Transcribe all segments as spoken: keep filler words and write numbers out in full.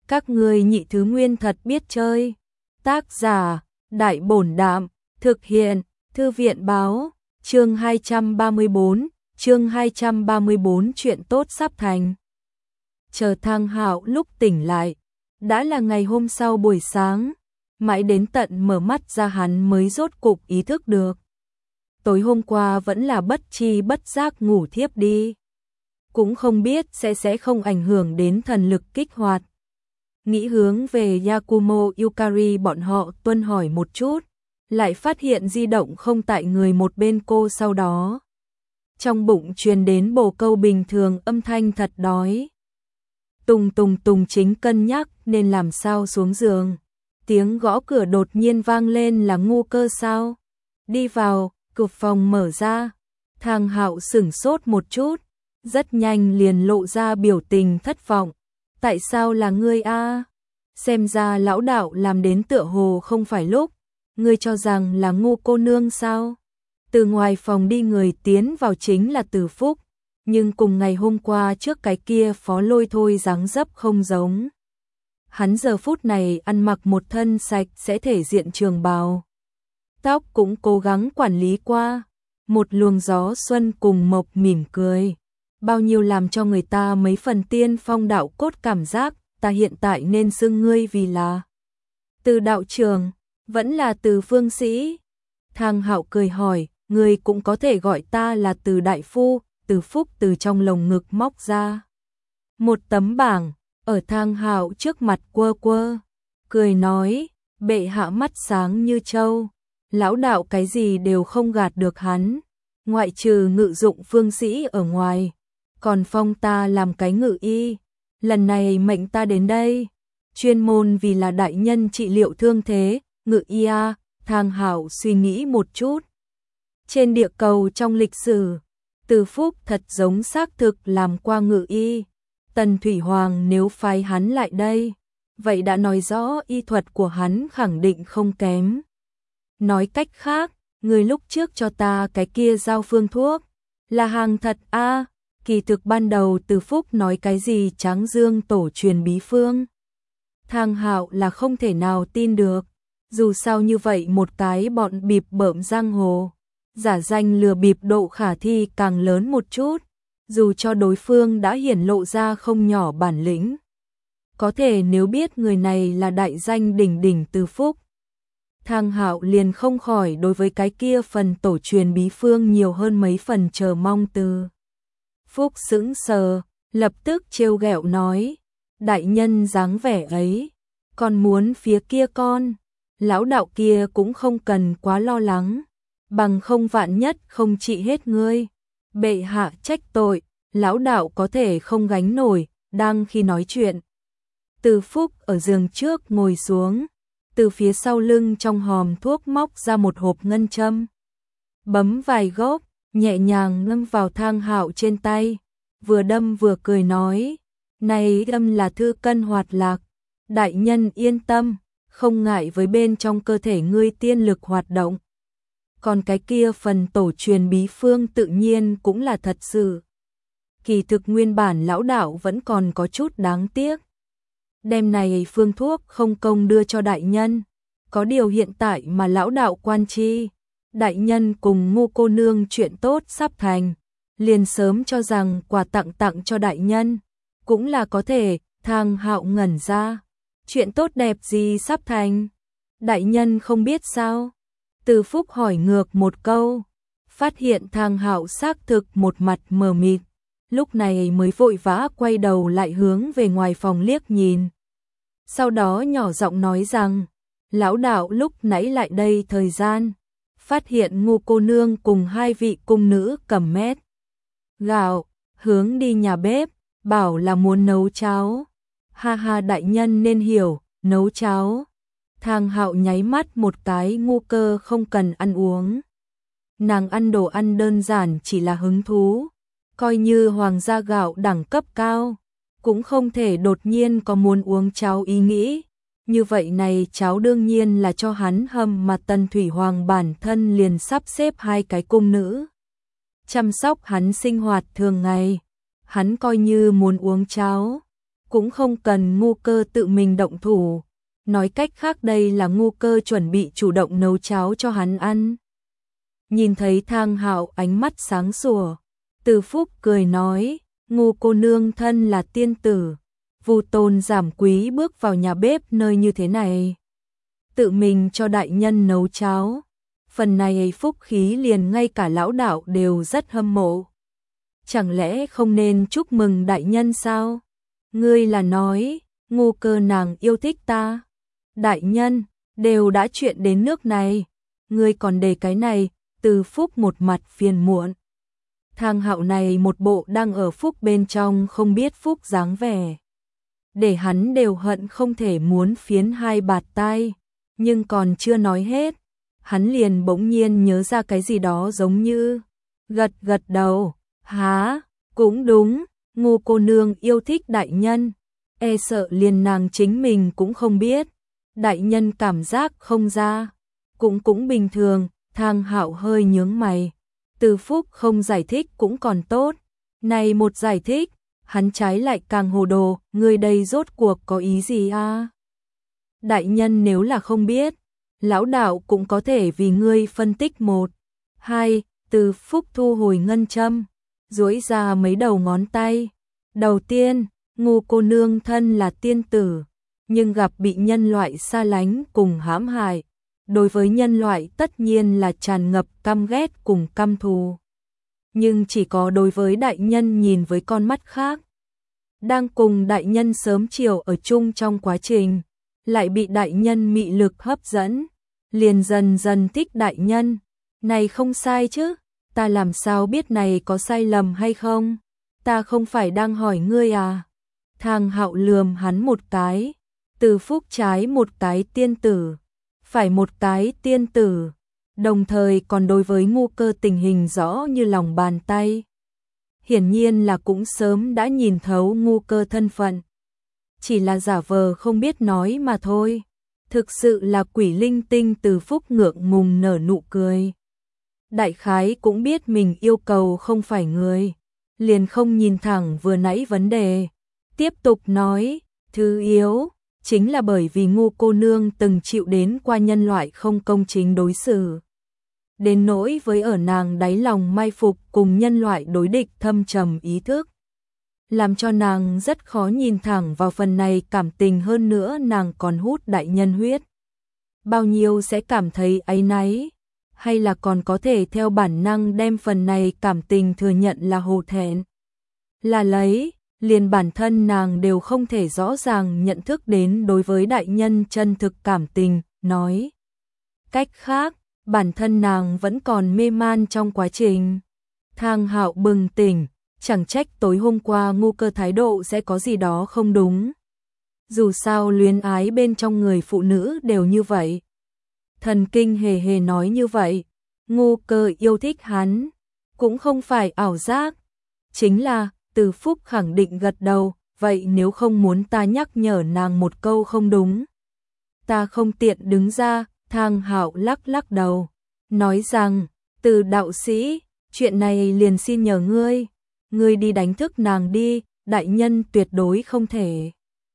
Các ngươi nhị thứ nguyên thật biết chơi. Tác giả, Đại Bổn Đạm, thực hiện, Thư viện Báo, chương hai trăm ba mươi bốn, chương hai trăm ba mươi bốn chuyện tốt sắp thành. Chờ Thang Hạo lúc tỉnh lại, đã là ngày hôm sau buổi sáng, mãi đến tận mở mắt ra hắn mới rốt cục ý thức được. Tối hôm qua vẫn là bất tri bất giác ngủ thiếp đi. Cũng không biết sẽ sẽ không ảnh hưởng đến thần lực kích hoạt. Nghĩ hướng về Yakumo Yukari bọn họ tuân hỏi một chút, lại phát hiện di động không tại người một bên cô sau đó. Trong bụng truyền đến bồ câu bình thường âm thanh thật đói. Tùng tùng tùng chính cân nhắc nên làm sao xuống giường. Tiếng gõ cửa đột nhiên vang lên là Ngu Cơ sao. Đi vào, cửa phòng mở ra. Thang Hạo sửng sốt một chút, rất nhanh liền lộ ra biểu tình thất vọng. Tại sao là ngươi a? Xem ra lão đạo làm đến tựa hồ không phải lúc. Ngươi cho rằng là Ngu cô nương sao? Từ ngoài phòng đi người tiến vào chính là Từ Phúc, nhưng cùng ngày hôm qua trước cái kia Phó Lôi thôi dáng dấp không giống. Hắn giờ phút này ăn mặc một thân sạch sẽ thể diện trường bào. Tóc cũng cố gắng quản lý qua, một luồng gió xuân cùng mộc mỉm cười. Bao nhiêu làm cho người ta mấy phần tiên phong đạo cốt cảm giác, ta hiện tại nên xưng ngươi vì là Từ đạo trường, vẫn là Từ phương sĩ. Thang Hạo cười hỏi, ngươi cũng có thể gọi ta là Từ đại phu. Từ Phúc từ trong lồng ngực móc ra một tấm bảng, ở Thang Hạo trước mặt quơ quơ, cười nói, bệ hạ mắt sáng như trâu, lão đạo cái gì đều không gạt được hắn, ngoại trừ ngự dụng phương sĩ ở ngoài, còn phong ta làm cái ngự y, lần này mệnh ta đến đây, chuyên môn vì là đại nhân trị liệu thương thế, ngự y a. Thang Hạo suy nghĩ một chút. Trên địa cầu trong lịch sử, Từ Phúc thật giống xác thực làm qua ngự y. Tần Thủy Hoàng nếu phái hắn lại đây, vậy đã nói rõ y thuật của hắn khẳng định không kém. Nói cách khác, người lúc trước cho ta cái kia giao phương thuốc, là hàng thật a. À, kỳ thực ban đầu Từ Phúc nói cái gì Tráng Dương tổ truyền bí phương. Thang Hạo là không thể nào tin được, dù sao như vậy một cái bọn bịp bợm giang hồ. Giả danh lừa bịp độ khả thi càng lớn một chút, dù cho đối phương đã hiển lộ ra không nhỏ bản lĩnh. Có thể nếu biết người này là đại danh đỉnh đỉnh Từ Phúc, Thang Hạo liền không khỏi đối với cái kia phần tổ truyền bí phương nhiều hơn mấy phần chờ mong. Từ Phúc sững sờ, lập tức trêu ghẹo nói, đại nhân dáng vẻ ấy, còn muốn phía kia con, lão đạo kia cũng không cần quá lo lắng. Bằng không vạn nhất không trị hết ngươi. Bệ hạ trách tội, lão đạo có thể không gánh nổi. Đang khi nói chuyện, Từ Phúc ở giường trước ngồi xuống, từ phía sau lưng trong hòm thuốc móc ra một hộp ngân châm, bấm vài gốc, nhẹ nhàng ngâm vào Thang Hạo trên tay, vừa đâm vừa cười nói, này âm là thư cân hoạt lạc, đại nhân yên tâm, không ngại với bên trong cơ thể ngươi tiên lực hoạt động. Còn cái kia phần tổ truyền bí phương tự nhiên cũng là thật sự. Kỳ thực nguyên bản lão đạo vẫn còn có chút đáng tiếc. Đêm này phương thuốc không công đưa cho đại nhân. Có điều hiện tại mà lão đạo quan chi, đại nhân cùng Ngu cô nương chuyện tốt sắp thành, liền sớm cho rằng quà tặng tặng cho đại nhân, cũng là có thể. Thang Hạo ngẩn ra, chuyện tốt đẹp gì sắp thành, đại nhân không biết sao? Từ Phúc hỏi ngược một câu, phát hiện Thang Hạo xác thực một mặt mờ mịt, lúc này mới vội vã quay đầu lại hướng về ngoài phòng liếc nhìn. Sau đó nhỏ giọng nói rằng, lão đạo lúc nãy lại đây thời gian, phát hiện Ngu cô nương cùng hai vị cung nữ cầm mét gạo, hướng đi nhà bếp, bảo là muốn nấu cháo. Ha ha, đại nhân nên hiểu, nấu cháo. Thang Hạo nháy mắt một cái, Ngu Cơ không cần ăn uống. Nàng ăn đồ ăn đơn giản chỉ là hứng thú, coi như hoàng gia gạo đẳng cấp cao, cũng không thể đột nhiên có muốn uống cháo ý nghĩ. Như vậy này cháo đương nhiên là cho hắn hầm, mà Tần Thủy Hoàng bản thân liền sắp xếp hai cái cung nữ chăm sóc hắn sinh hoạt thường ngày. Hắn coi như muốn uống cháo, cũng không cần Ngu Cơ tự mình động thủ. Nói cách khác đây là Ngu Cơ chuẩn bị chủ động nấu cháo cho hắn ăn. Nhìn thấy Thang Hạo ánh mắt sáng sủa, Từ Phúc cười nói, Ngu cô nương thân là tiên tử, Vu tôn giảm quý bước vào nhà bếp nơi như thế này, tự mình cho đại nhân nấu cháo. Phần này phúc khí liền ngay cả lão đạo đều rất hâm mộ. Chẳng lẽ không nên chúc mừng đại nhân sao? Ngươi là nói, Ngu Cơ nàng yêu thích ta. Đại nhân, đều đã chuyện đến nước này, ngươi còn để cái này. Từ Phúc một mặt phiền muộn. Thang Hạo này một bộ đang ở phúc bên trong không biết phúc dáng vẻ. Để hắn đều hận không thể muốn phiến hai bạt tai. Nhưng còn chưa nói hết, hắn liền bỗng nhiên nhớ ra cái gì đó giống như gật gật đầu. Há, cũng đúng, Ngu cô nương yêu thích đại nhân. E sợ liền nàng chính mình cũng không biết. Đại nhân cảm giác không ra. Cũng cũng bình thường. Thang Hạo hơi nhướng mày. Từ Phúc không giải thích cũng còn tốt. Này một giải thích, hắn trái lại càng hồ đồ. Người đây rốt cuộc có ý gì à? Đại nhân nếu là không biết, lão đạo cũng có thể vì ngươi phân tích một. Hai, Từ Phúc thu hồi ngân châm, duỗi ra mấy đầu ngón tay. Đầu tiên, Ngu cô nương thân là tiên tử, nhưng gặp bị nhân loại xa lánh cùng hãm hại. Đối với nhân loại tất nhiên là tràn ngập căm ghét cùng căm thù. Nhưng chỉ có đối với đại nhân nhìn với con mắt khác. Đang cùng đại nhân sớm chiều ở chung trong quá trình, lại bị đại nhân mị lực hấp dẫn, liền dần dần thích đại nhân. Này không sai chứ, ta làm sao biết này có sai lầm hay không? Ta không phải đang hỏi ngươi à? Thang Hạo lườm hắn một cái, Từ Phúc trái một cái tiên tử, phải một cái tiên tử, đồng thời còn đối với Ngu Cơ tình hình rõ như lòng bàn tay. Hiển nhiên là cũng sớm đã nhìn thấu Ngu Cơ thân phận, chỉ là giả vờ không biết nói mà thôi. Thực sự là quỷ linh tinh. Từ Phúc ngượng ngùng nở nụ cười. Đại khái cũng biết mình yêu cầu không phải người, liền không nhìn thẳng vừa nãy vấn đề. Tiếp tục nói, thứ yếu chính là bởi vì Ngu cô nương từng chịu đến qua nhân loại không công chính đối xử. Đến nỗi với ở nàng đáy lòng mai phục cùng nhân loại đối địch thâm trầm ý thức. Làm cho nàng rất khó nhìn thẳng vào phần này cảm tình, hơn nữa nàng còn hút đại nhân huyết. Bao nhiêu sẽ cảm thấy áy náy, hay là còn có thể theo bản năng đem phần này cảm tình thừa nhận là hổ thẹn. Là lấy, liền bản thân nàng đều không thể rõ ràng nhận thức đến đối với đại nhân chân thực cảm tình, nói. Cách khác, bản thân nàng vẫn còn mê man trong quá trình. Thang Hạo bừng tỉnh, chẳng trách tối hôm qua Ngu Cơ thái độ sẽ có gì đó không đúng. Dù sao luyến ái bên trong người phụ nữ đều như vậy. Thần kinh hề hề nói như vậy, Ngu Cơ yêu thích hắn, cũng không phải ảo giác. Chính là, Từ Phúc khẳng định gật đầu, vậy nếu không muốn ta nhắc nhở nàng một câu không đúng. Ta không tiện đứng ra. Thang Hạo lắc lắc đầu, nói rằng, Từ đạo sĩ, chuyện này liền xin nhờ ngươi. Ngươi đi đánh thức nàng đi, đại nhân tuyệt đối không thể.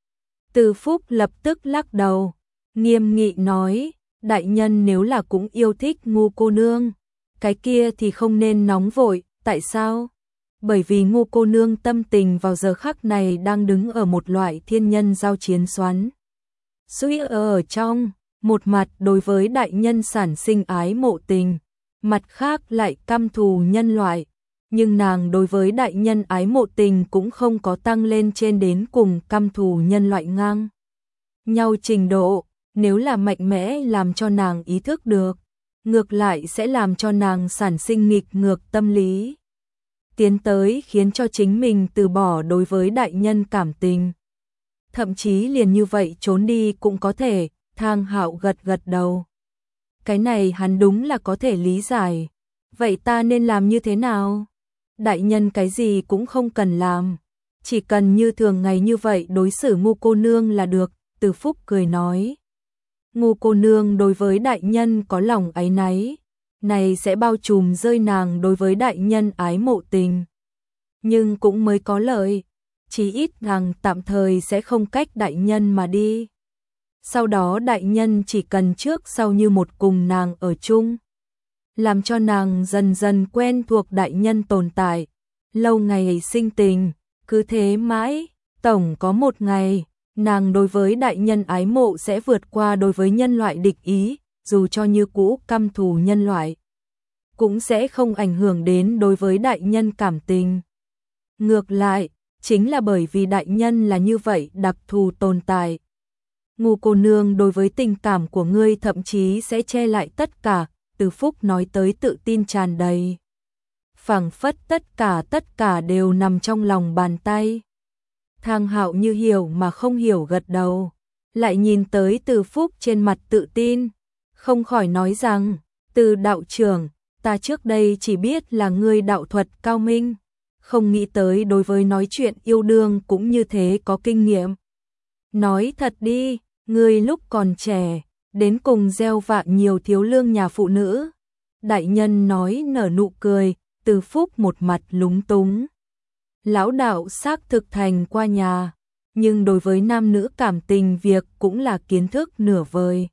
Từ Phúc lập tức lắc đầu, nghiêm nghị nói, đại nhân nếu là cũng yêu thích Ngu cô nương, cái kia thì không nên nóng vội. Tại sao? Bởi vì Ngu cô nương tâm tình vào giờ khắc này đang đứng ở một loại thiên nhân giao chiến xoắn suy ở trong. Một mặt đối với đại nhân sản sinh ái mộ tình, mặt khác lại căm thù nhân loại. Nhưng nàng đối với đại nhân ái mộ tình cũng không có tăng lên trên đến cùng căm thù nhân loại ngang nhau trình độ. Nếu là mạnh mẽ làm cho nàng ý thức được, ngược lại sẽ làm cho nàng sản sinh nghịch ngược tâm lý, tiến tới khiến cho chính mình từ bỏ đối với đại nhân cảm tình. Thậm chí liền như vậy trốn đi cũng có thể. Thang Hạo gật gật đầu. Cái này hắn đúng là có thể lý giải. Vậy ta nên làm như thế nào? Đại nhân cái gì cũng không cần làm, chỉ cần như thường ngày như vậy đối xử Ngu cô nương là được. Từ Phúc cười nói. Ngu cô nương đối với đại nhân có lòng áy náy, này sẽ bao trùm rơi nàng đối với đại nhân ái mộ tình. Nhưng cũng mới có lợi, chí ít nàng tạm thời sẽ không cách đại nhân mà đi. Sau đó đại nhân chỉ cần trước sau như một cùng nàng ở chung, làm cho nàng dần dần quen thuộc đại nhân tồn tại, lâu ngày sinh tình, cứ thế mãi, tổng có một ngày, nàng đối với đại nhân ái mộ sẽ vượt qua đối với nhân loại địch ý, dù cho như cũ căm thù nhân loại, cũng sẽ không ảnh hưởng đến đối với đại nhân cảm tình. Ngược lại, chính là bởi vì đại nhân là như vậy đặc thù tồn tại. Ngô cô nương đối với tình cảm của ngươi thậm chí sẽ che lại tất cả, Từ Phúc nói tới tự tin tràn đầy. Phảng phất tất cả tất cả đều nằm trong lòng bàn tay. Thang Hạo như hiểu mà không hiểu gật đầu, lại nhìn tới Từ Phúc trên mặt tự tin, không khỏi nói rằng, Từ đạo trưởng, ta trước đây chỉ biết là ngươi đạo thuật cao minh, không nghĩ tới đối với nói chuyện yêu đương cũng như thế có kinh nghiệm. Nói thật đi, ngươi lúc còn trẻ, đến cùng gieo vạ nhiều thiếu lương nhà phụ nữ. Đại nhân nói nở nụ cười, Từ Phúc một mặt lúng túng. Lão đạo xác thực thành qua nhà, nhưng đối với nam nữ cảm tình việc cũng là kiến thức nửa vời.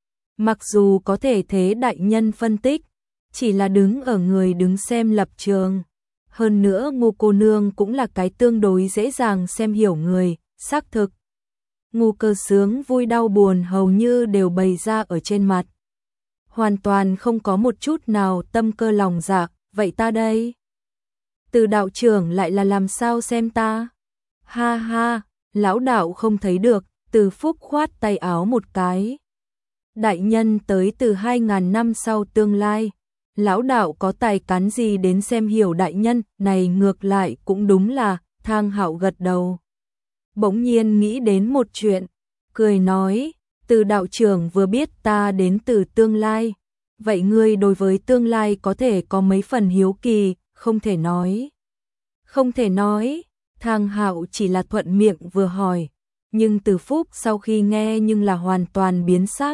Mặc dù có thể thế đại nhân phân tích, chỉ là đứng ở người đứng xem lập trường. Hơn nữa Ngô cô nương cũng là cái tương đối dễ dàng xem hiểu người, xác thực. Ngô Cơ sướng vui đau buồn hầu như đều bày ra ở trên mặt. Hoàn toàn không có một chút nào tâm cơ lòng dạ, vậy ta đây? Từ đạo trưởng lại là làm sao xem ta? Ha ha, lão đạo không thấy được, Từ Phúc khoát tay áo một cái. Đại nhân tới từ hai ngàn năm sau tương lai, lão đạo có tài cán gì đến xem hiểu đại nhân, này ngược lại cũng đúng là, Thang Hạo gật đầu. Bỗng nhiên nghĩ đến một chuyện, cười nói, Từ đạo trưởng vừa biết ta đến từ tương lai, vậy ngươi đối với tương lai có thể có mấy phần hiếu kỳ, không thể nói. Không thể nói, Thang Hạo chỉ là thuận miệng vừa hỏi, nhưng Từ Phúc sau khi nghe nhưng là hoàn toàn biến sắc.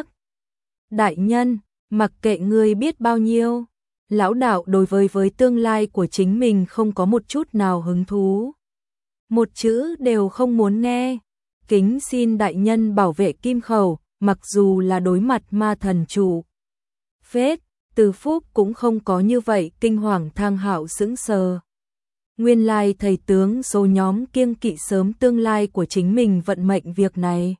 Đại nhân, mặc kệ ngươi biết bao nhiêu, lão đạo đối với với tương lai của chính mình không có một chút nào hứng thú. Một chữ đều không muốn nghe, kính xin đại nhân bảo vệ kim khẩu, mặc dù là đối mặt ma thần chủ. Phết, Từ Phúc cũng không có như vậy, kinh hoàng. Thang Hạo sững sờ. Nguyên lai thầy tướng số nhóm kiêng kỵ sớm tương lai của chính mình vận mệnh việc này.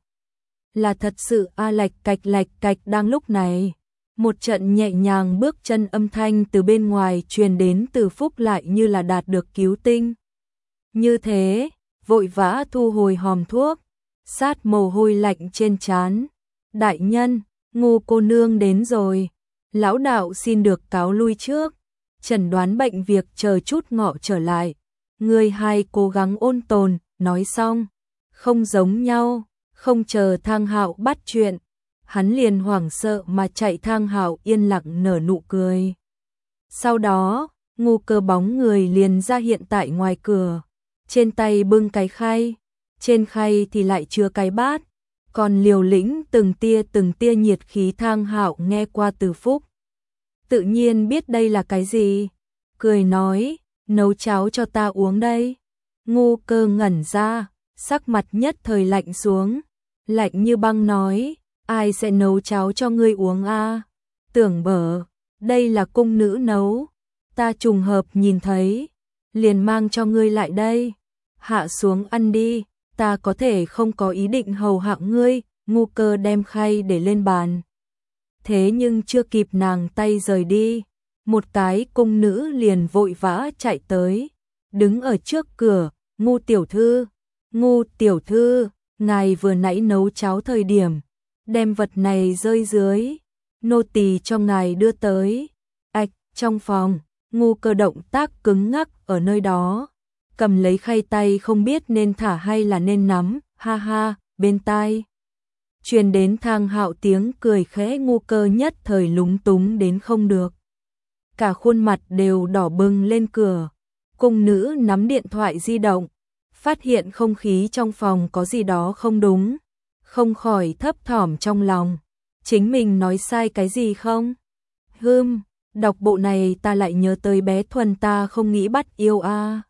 Là thật sự a lạch cạch lạch cạch. Đang lúc này, một trận nhẹ nhàng bước chân âm thanh từ bên ngoài truyền đến. Từ Phúc lại như là đạt được cứu tinh. Như thế, vội vã thu hồi hòm thuốc, sát mồ hôi lạnh trên trán. Đại nhân, Ngô cô nương đến rồi. Lão đạo xin được cáo lui trước. Chẩn đoán bệnh việc chờ chút ngọ trở lại. Người hai cố gắng ôn tồn, nói xong. Không giống nhau, không chờ Thang Hạo bắt chuyện. Hắn liền hoảng sợ mà chạy. Thang Hạo yên lặng nở nụ cười. Sau đó, Ngô Cơ bóng người liền ra hiện tại ngoài cửa. Trên tay bưng cái khay, trên khay thì lại chứa cái bát, còn liều lĩnh từng tia từng tia nhiệt khí. Thang Hạo nghe qua Từ Phúc, tự nhiên biết đây là cái gì, cười nói, nấu cháo cho ta uống đây. Ngô Cơ ngẩn ra, sắc mặt nhất thời lạnh xuống, lạnh như băng nói, ai sẽ nấu cháo cho ngươi uống a? Tưởng bở, đây là cung nữ nấu, ta trùng hợp nhìn thấy, liền mang cho ngươi lại đây. Hạ xuống ăn đi, ta có thể không có ý định hầu hạ ngươi. Ngô Cơ đem khay để lên bàn. Thế nhưng chưa kịp nàng tay rời đi, một cái cung nữ liền vội vã chạy tới, đứng ở trước cửa. Ngô tiểu thư, Ngô tiểu thư, ngài vừa nãy nấu cháo thời điểm, đem vật này rơi dưới, nô tỳ cho ngài đưa tới. Ạch, trong phòng, Ngô Cơ động tác cứng ngắc ở nơi đó. Cầm lấy khay tay không biết nên thả hay là nên nắm, ha ha, bên tai truyền đến Thang Hạo tiếng cười khẽ. Ngô Cơ nhất thời lúng túng đến không được, cả khuôn mặt đều đỏ bừng lên. Cửa cung nữ nắm điện thoại di động, phát hiện không khí trong phòng có gì đó không đúng, không khỏi thấp thỏm trong lòng, chính mình nói sai cái gì không? Hừm, đọc bộ này ta lại nhớ tới bé Thuần, ta không nghĩ bắt yêu a.